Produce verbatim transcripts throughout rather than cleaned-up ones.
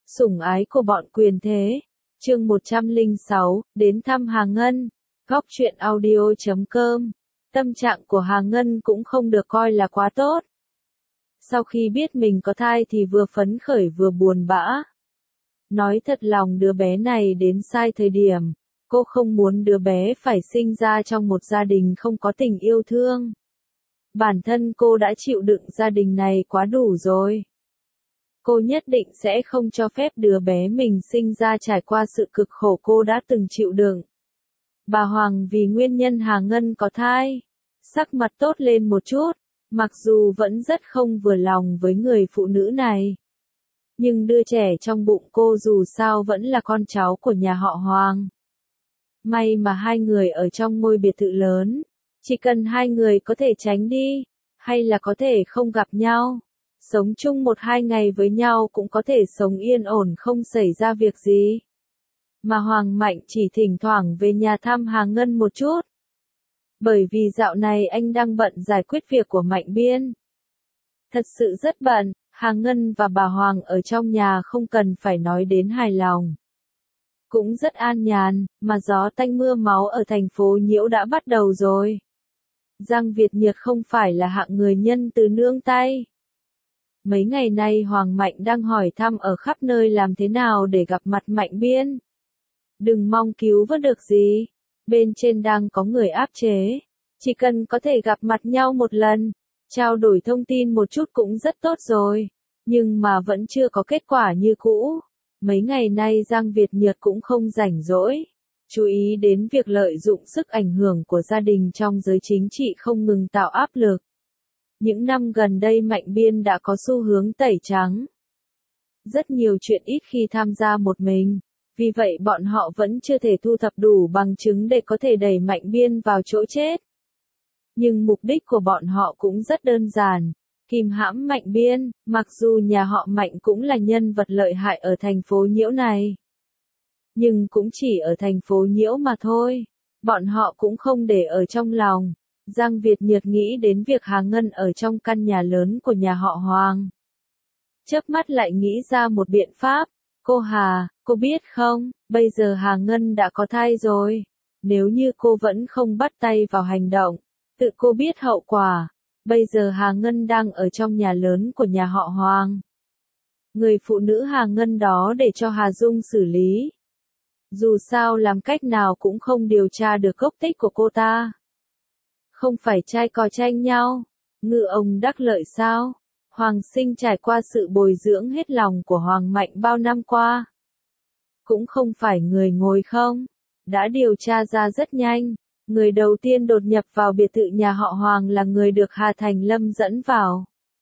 Sủng ái của bọn quyền thế. Chương một trăm lẻ sáu, đến thăm Hà Ngân. Góc truyện audio chấm com. Tâm trạng của Hà Ngân cũng không được coi là quá tốt. Sau khi biết mình có thai thì vừa phấn khởi vừa buồn bã. Nói thật lòng đứa bé này đến sai thời điểm. Cô không muốn đứa bé phải sinh ra trong một gia đình không có tình yêu thương. Bản thân cô đã chịu đựng gia đình này quá đủ rồi. Cô nhất định sẽ không cho phép đứa bé mình sinh ra trải qua sự cực khổ cô đã từng chịu đựng. Bà Hoàng vì nguyên nhân Hà Ngân có thai, sắc mặt tốt lên một chút, mặc dù vẫn rất không vừa lòng với người phụ nữ này. Nhưng đứa trẻ trong bụng cô dù sao vẫn là con cháu của nhà họ Hoàng. May mà hai người ở trong ngôi biệt thự lớn, chỉ cần hai người có thể tránh đi, hay là có thể không gặp nhau. Sống chung một hai ngày với nhau cũng có thể sống yên ổn không xảy ra việc gì. Mà Hoàng Mạnh chỉ thỉnh thoảng về nhà thăm Hà Ngân một chút. Bởi vì dạo này anh đang bận giải quyết việc của Mạnh Biên. Thật sự rất bận, Hà Ngân và bà Hoàng ở trong nhà không cần phải nói đến hài lòng. Cũng rất an nhàn, mà gió tanh mưa máu ở thành phố Nhiễu đã bắt đầu rồi. Giang Việt Nhiệt không phải là hạng người nhân từ nương tay. Mấy ngày nay Hoàng Mạnh đang hỏi thăm ở khắp nơi làm thế nào để gặp mặt Mạnh Biên. Đừng mong cứu vớt được gì, bên trên đang có người áp chế. Chỉ cần có thể gặp mặt nhau một lần, trao đổi thông tin một chút cũng rất tốt rồi. Nhưng mà vẫn chưa có kết quả như cũ. Mấy ngày nay Giang Việt Nhiệt cũng không rảnh rỗi. Chú ý đến việc lợi dụng sức ảnh hưởng của gia đình trong giới chính trị không ngừng tạo áp lực. Những năm gần đây Mạnh Biên đã có xu hướng tẩy trắng. Rất nhiều chuyện ít khi tham gia một mình, vì vậy bọn họ vẫn chưa thể thu thập đủ bằng chứng để có thể đẩy Mạnh Biên vào chỗ chết. Nhưng mục đích của bọn họ cũng rất đơn giản, kìm hãm Mạnh Biên, mặc dù nhà họ Mạnh cũng là nhân vật lợi hại ở thành phố Nhiễu này. Nhưng cũng chỉ ở thành phố Nhiễu mà thôi, bọn họ cũng không để ở trong lòng. Giang Việt Nhiệt nghĩ đến việc Hà Ngân ở trong căn nhà lớn của nhà họ Hoàng. Chớp mắt lại nghĩ ra một biện pháp. Cô Hà, cô biết không, bây giờ Hà Ngân đã có thai rồi. Nếu như cô vẫn không bắt tay vào hành động, tự cô biết hậu quả. Bây giờ Hà Ngân đang ở trong nhà lớn của nhà họ Hoàng. Người phụ nữ Hà Ngân đó để cho Hà Dung xử lý. Dù sao làm cách nào cũng không điều tra được gốc tích của cô ta. Không phải trai cò tranh nhau, ngư ông đắc lợi sao? Hoàng Sinh trải qua sự bồi dưỡng hết lòng của Hoàng Mạnh bao năm qua. Cũng không phải người ngồi không, đã điều tra ra rất nhanh. Người đầu tiên đột nhập vào biệt thự nhà họ Hoàng là người được Hà Thành Lâm dẫn vào.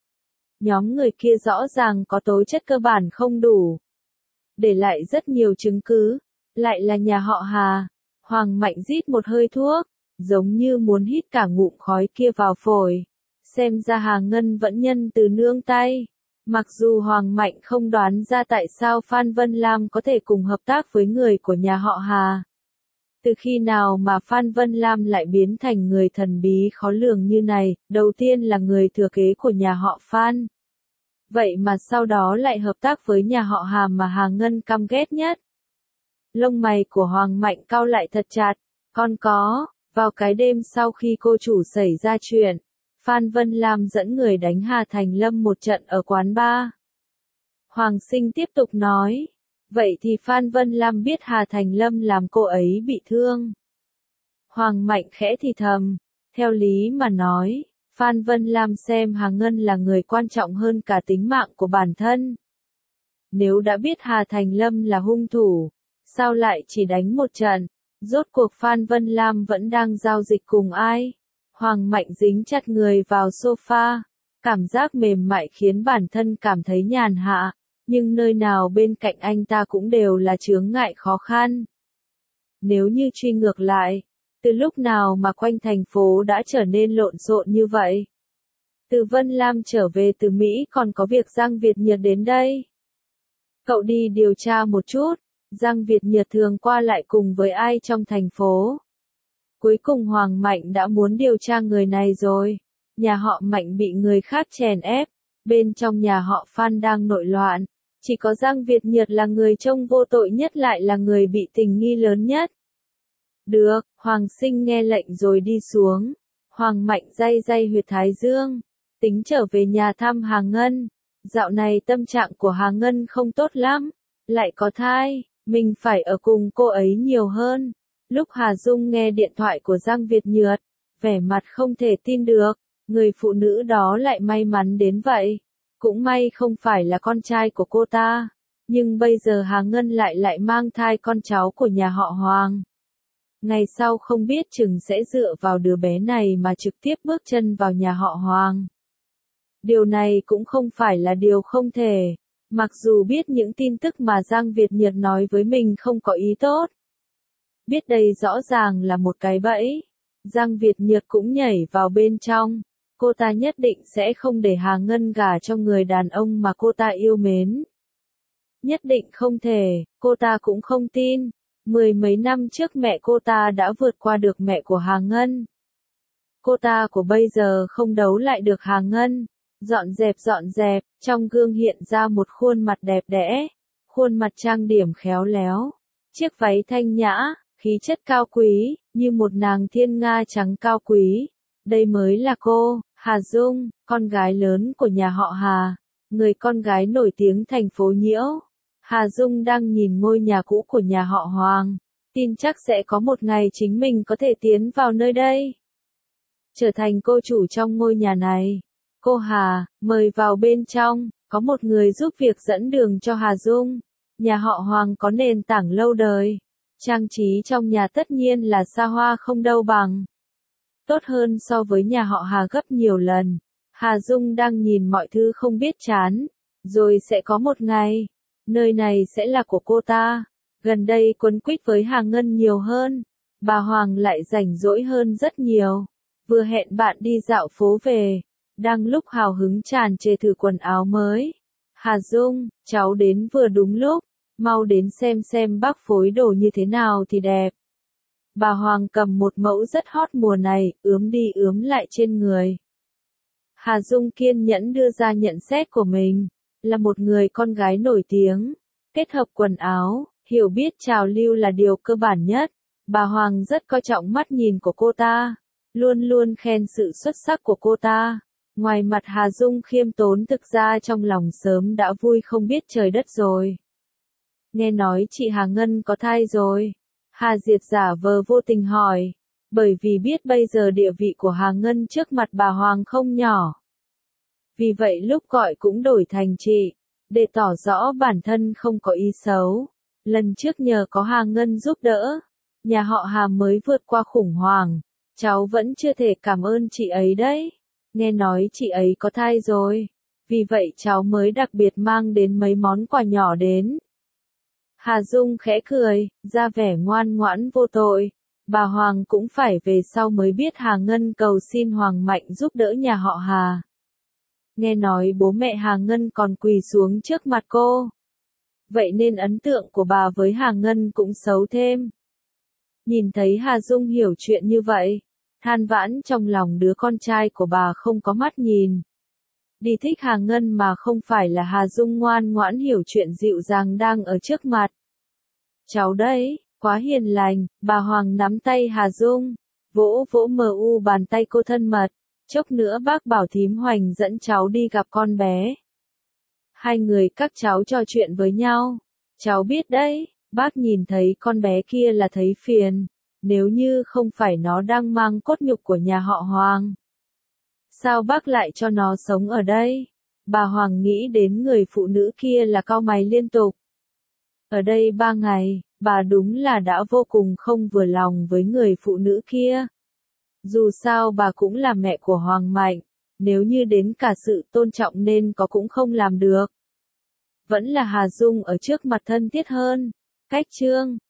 Nhóm người kia rõ ràng có tố chất cơ bản không đủ. Để lại rất nhiều chứng cứ, lại là nhà họ Hà. Hoàng Mạnh rít một hơi thuốc, giống như muốn hít cả ngụm khói kia vào phổi. Xem ra Hà Ngân vẫn nhân từ nương tay. Mặc dù Hoàng Mạnh không đoán ra tại sao Phan Vân Lam có thể cùng hợp tác với người của nhà họ Hà. Từ khi nào mà Phan Vân Lam lại biến thành người thần bí khó lường như này, đầu tiên là người thừa kế của nhà họ Phan. Vậy mà sau đó lại hợp tác với nhà họ Hà mà Hà Ngân căm ghét nhất. Lông mày của Hoàng Mạnh cau lại thật chặt, còn có, vào cái đêm sau khi cô chủ xảy ra chuyện, Phan Vân Lam dẫn người đánh Hà Thành Lâm một trận ở quán bar. Hoàng Sinh tiếp tục nói, vậy thì Phan Vân Lam biết Hà Thành Lâm làm cô ấy bị thương. Hoàng Mạnh khẽ thì thầm, theo lý mà nói, Phan Vân Lam xem Hà Ngân là người quan trọng hơn cả tính mạng của bản thân. Nếu đã biết Hà Thành Lâm là hung thủ, sao lại chỉ đánh một trận? Rốt cuộc Phan Vân Lam vẫn đang giao dịch cùng ai? Hoàng Mạnh dính chặt người vào sofa, cảm giác mềm mại khiến bản thân cảm thấy nhàn hạ, nhưng nơi nào bên cạnh anh ta cũng đều là chướng ngại khó khăn. Nếu như truy ngược lại, từ lúc nào mà quanh thành phố đã trở nên lộn xộn như vậy? Từ Vân Lam trở về từ Mỹ còn có việc Giang Việt Nhiệt đến đây. Cậu đi điều tra một chút. Giang Việt Nhiệt thường qua lại cùng với ai trong thành phố. Cuối cùng Hoàng Mạnh đã muốn điều tra người này rồi. Nhà họ Mạnh bị người khác chèn ép. Bên trong nhà họ Phan đang nội loạn. Chỉ có Giang Việt Nhật là người trông vô tội nhất lại là người bị tình nghi lớn nhất. Được, Hoàng Sinh nghe lệnh rồi đi xuống. Hoàng Mạnh day day huyệt thái dương, tính trở về nhà thăm Hà Ngân. Dạo này tâm trạng của Hà Ngân không tốt lắm, lại có thai, mình phải ở cùng cô ấy nhiều hơn. Lúc Hà Dung nghe điện thoại của Giang Việt Nhật, vẻ mặt không thể tin được, người phụ nữ đó lại may mắn đến vậy. Cũng may không phải là con trai của cô ta, nhưng bây giờ Hà Ngân lại lại mang thai con cháu của nhà họ Hoàng. Ngày sau không biết chừng sẽ dựa vào đứa bé này mà trực tiếp bước chân vào nhà họ Hoàng. Điều này cũng không phải là điều không thể, mặc dù biết những tin tức mà Giang Việt Nhật nói với mình không có ý tốt. Biết đây rõ ràng là một cái bẫy, Giang Việt Nhật cũng nhảy vào bên trong. Cô ta nhất định sẽ không để Hà Ngân gả cho người đàn ông mà cô ta yêu mến. Nhất định không thể, cô ta cũng không tin. Mười mấy năm trước mẹ cô ta đã vượt qua được mẹ của Hà Ngân. Cô ta của bây giờ không đấu lại được Hà Ngân. Dọn dẹp dọn dẹp, trong gương hiện ra một khuôn mặt đẹp đẽ, khuôn mặt trang điểm khéo léo, chiếc váy thanh nhã, khí chất cao quý, như một nàng thiên nga trắng cao quý. Đây mới là cô, Hà Dung, con gái lớn của nhà họ Hà, người con gái nổi tiếng thành phố Nhiễu. Hà Dung đang nhìn ngôi nhà cũ của nhà họ Hoàng, tin chắc sẽ có một ngày chính mình có thể tiến vào nơi đây, trở thành cô chủ trong ngôi nhà này. Cô Hà, mời vào bên trong, có một người giúp việc dẫn đường cho Hà Dung. Nhà họ Hoàng có nền tảng lâu đời, trang trí trong nhà tất nhiên là xa hoa không đâu bằng. Tốt hơn so với nhà họ Hà gấp nhiều lần. Hà Dung đang nhìn mọi thứ không biết chán. Rồi sẽ có một ngày, nơi này sẽ là của cô ta. Gần đây quấn quýt với Hà Ngân nhiều hơn. Bà Hoàng lại rảnh rỗi hơn rất nhiều. Vừa hẹn bạn đi dạo phố về. Đang lúc hào hứng tràn trề thử quần áo mới. Hà Dung, cháu đến vừa đúng lúc. Mau đến xem xem bác phối đồ như thế nào thì đẹp. Bà Hoàng cầm một mẫu rất hot mùa này, ướm đi ướm lại trên người. Hà Dung kiên nhẫn đưa ra nhận xét của mình, là một người con gái nổi tiếng, kết hợp quần áo, hiểu biết trào lưu là điều cơ bản nhất. Bà Hoàng rất coi trọng mắt nhìn của cô ta, luôn luôn khen sự xuất sắc của cô ta. Ngoài mặt Hà Dung khiêm tốn thực ra trong lòng sớm đã vui không biết trời đất rồi. Nghe nói chị Hà Ngân có thai rồi. Hà Diệt giả vờ vô tình hỏi, bởi vì biết bây giờ địa vị của Hà Ngân trước mặt bà Hoàng không nhỏ. Vì vậy lúc gọi cũng đổi thành chị, để tỏ rõ bản thân không có ý xấu. Lần trước nhờ có Hà Ngân giúp đỡ, nhà họ Hà mới vượt qua khủng hoảng, cháu vẫn chưa thể cảm ơn chị ấy đấy. Nghe nói chị ấy có thai rồi, vì vậy cháu mới đặc biệt mang đến mấy món quà nhỏ đến. Hà Dung khẽ cười, ra vẻ ngoan ngoãn vô tội. Bà Hoàng cũng phải về sau mới biết Hà Ngân cầu xin Hoàng Mạnh giúp đỡ nhà họ Hà. Nghe nói bố mẹ Hà Ngân còn quỳ xuống trước mặt cô. Vậy nên ấn tượng của bà với Hà Ngân cũng xấu thêm. Nhìn thấy Hà Dung hiểu chuyện như vậy, than vãn trong lòng đứa con trai của bà không có mắt nhìn. Đi thích Hà Ngân mà không phải là Hà Dung ngoan ngoãn hiểu chuyện dịu dàng đang ở trước mặt. Cháu đấy, quá hiền lành, bà Hoàng nắm tay Hà Dung, vỗ vỗ mờ u bàn tay cô thân mật, chốc nữa bác bảo thím Hoành dẫn cháu đi gặp con bé. Hai người các cháu trò chuyện với nhau, cháu biết đấy, bác nhìn thấy con bé kia là thấy phiền, nếu như không phải nó đang mang cốt nhục của nhà họ Hoàng. Sao bác lại cho nó sống ở đây? Bà Hoàng nghĩ đến người phụ nữ kia là cau mày liên tục. Ở đây ba ngày, bà đúng là đã vô cùng không vừa lòng với người phụ nữ kia. Dù sao bà cũng là mẹ của Hoàng Mạnh, nếu như đến cả sự tôn trọng nên có cũng không làm được. Vẫn là Hà Dung ở trước mặt thân thiết hơn. Cách chương